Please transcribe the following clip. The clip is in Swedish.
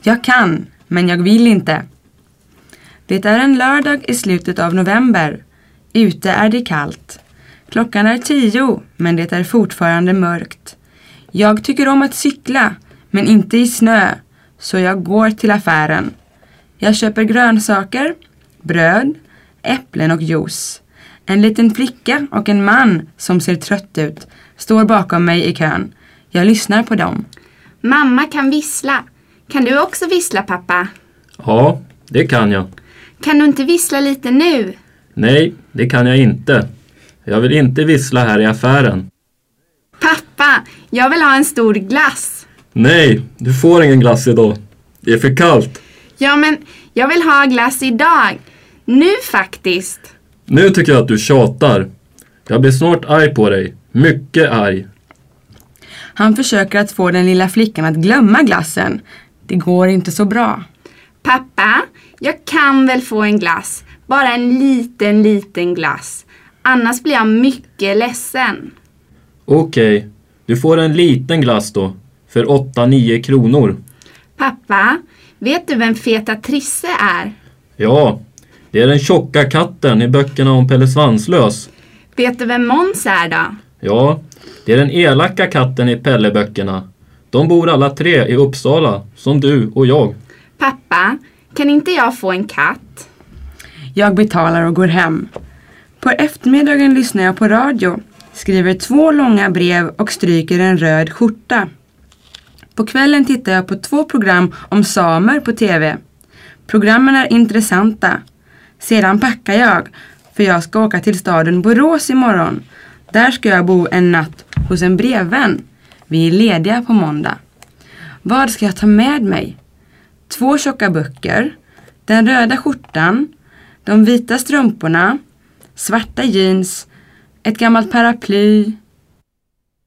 Jag kan, men jag vill inte. Det är en lördag i slutet av november. Ute är det kallt. Klockan är 10, men det är fortfarande mörkt. Jag tycker om att cykla, men inte i snö, så jag går till affären. Jag köper grönsaker, bröd, äpplen och juice. En liten flicka och en man som ser trött ut står bakom mig i kön. Jag lyssnar på dem. Mamma kan vissla. Kan du också vissla, pappa? Ja, det kan jag. Kan du inte vissla lite nu? Nej, det kan jag inte. Jag vill inte vissla här i affären. Pappa, jag vill ha en stor glass. Nej, du får ingen glass idag. Det är för kallt. Ja, men jag vill ha glass idag. Nu faktiskt. Nu tycker jag att du tjatar. Jag blir snart arg på dig. Mycket arg. Han försöker att få den lilla flickan att glömma glassen. Det går inte så bra. Pappa, jag kan väl få en glass. Bara en liten glass. Annars blir jag mycket ledsen. Okej, du får en liten glass då. För 8-9 kronor. Pappa, vet du vem Feta Trisse är? Ja, det är den tjocka katten i böckerna om Pelle Svanslös. Vet du vem Måns är då? Ja, det är den elaka katten i Pelle-böckerna. De bor alla 3 i Uppsala, som du och jag. Pappa, kan inte jag få en katt? Jag betalar och går hem. På eftermiddagen lyssnar jag på radio, skriver 2 långa brev och stryker en röd skjorta. På kvällen tittar jag på 2 program om samer på tv. Programmen är intressanta. Sedan packar jag, för jag ska åka till staden Borås imorgon. Där ska jag bo en natt hos en brevvän. Vi är lediga på måndag. Vad ska jag ta med mig? 2 tjocka böcker, den röda skjortan, de vita strumporna, svarta jeans, ett gammalt paraply,